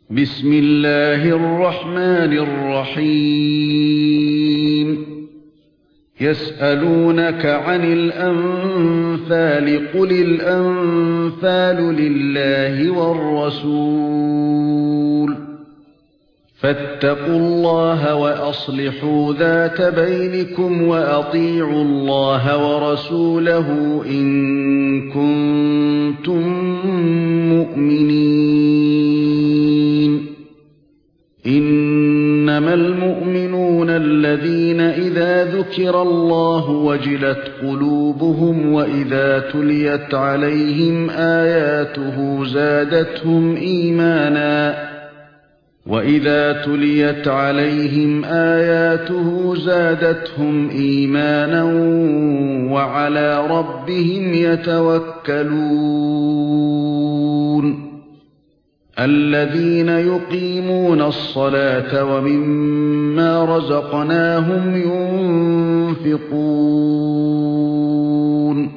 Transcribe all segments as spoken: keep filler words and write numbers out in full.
بسم الله الرحمن الرحيم يسألونك عن الأنفال قل الأنفال لله والرسول فاتقوا الله وأصلحوا ذات بينكم وأطيعوا الله ورسوله إن كنتم مؤمنين إنما المؤمنون الذين إذا ذكر الله وجلت قلوبهم وإذا تليت عليهم آياته زادتهم إيمانا وَإِذَا تُلِيَتْ عَلَيْهِمْ آيَاتُهُ زَادَتْهُمْ إِيمَانًا وَعَلَى رَبِّهِمْ يَتَوَكَّلُونَ الَّذِينَ يُقِيمُونَ الصَّلَاةَ وَمِمَّا رَزَقْنَاهُمْ يُنْفِقُونَ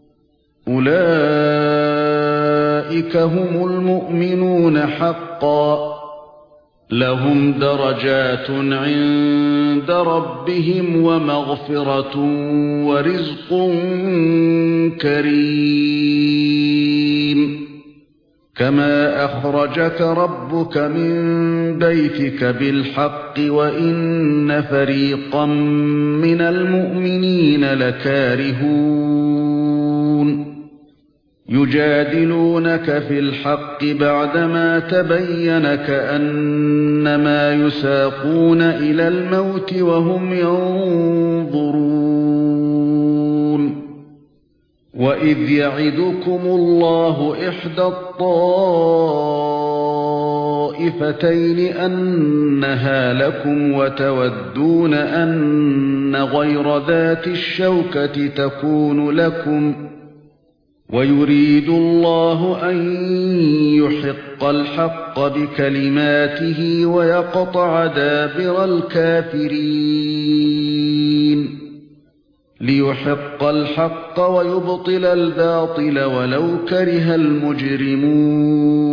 أُولَئِكَ هُمُ الْمُؤْمِنُونَ حَقًّا لهم درجات عند ربهم ومغفرة ورزق كريم كما أخرجك ربك من بيتك بالحق وإن فريقا من المؤمنين لكارهون يجادلونك في الحق بعدما تبين كأنما يساقون إلى الموت وهم ينظرون وإذ يعدكم الله إحدى الطائفتين أنها لكم وتودون أن غير ذات الشوكة تكون لكم وَيُرِيدُ اللَّهُ أَن يُحِقَّ الْحَقَّ بِكَلِمَاتِهِ وَيَقْطَعَ دَابِرَ الْكَافِرِينَ لِيُحِقَّ الْحَقَّ وَيُبْطِلَ الْبَاطِلَ وَلَوْ كَرِهَ الْمُجْرِمُونَ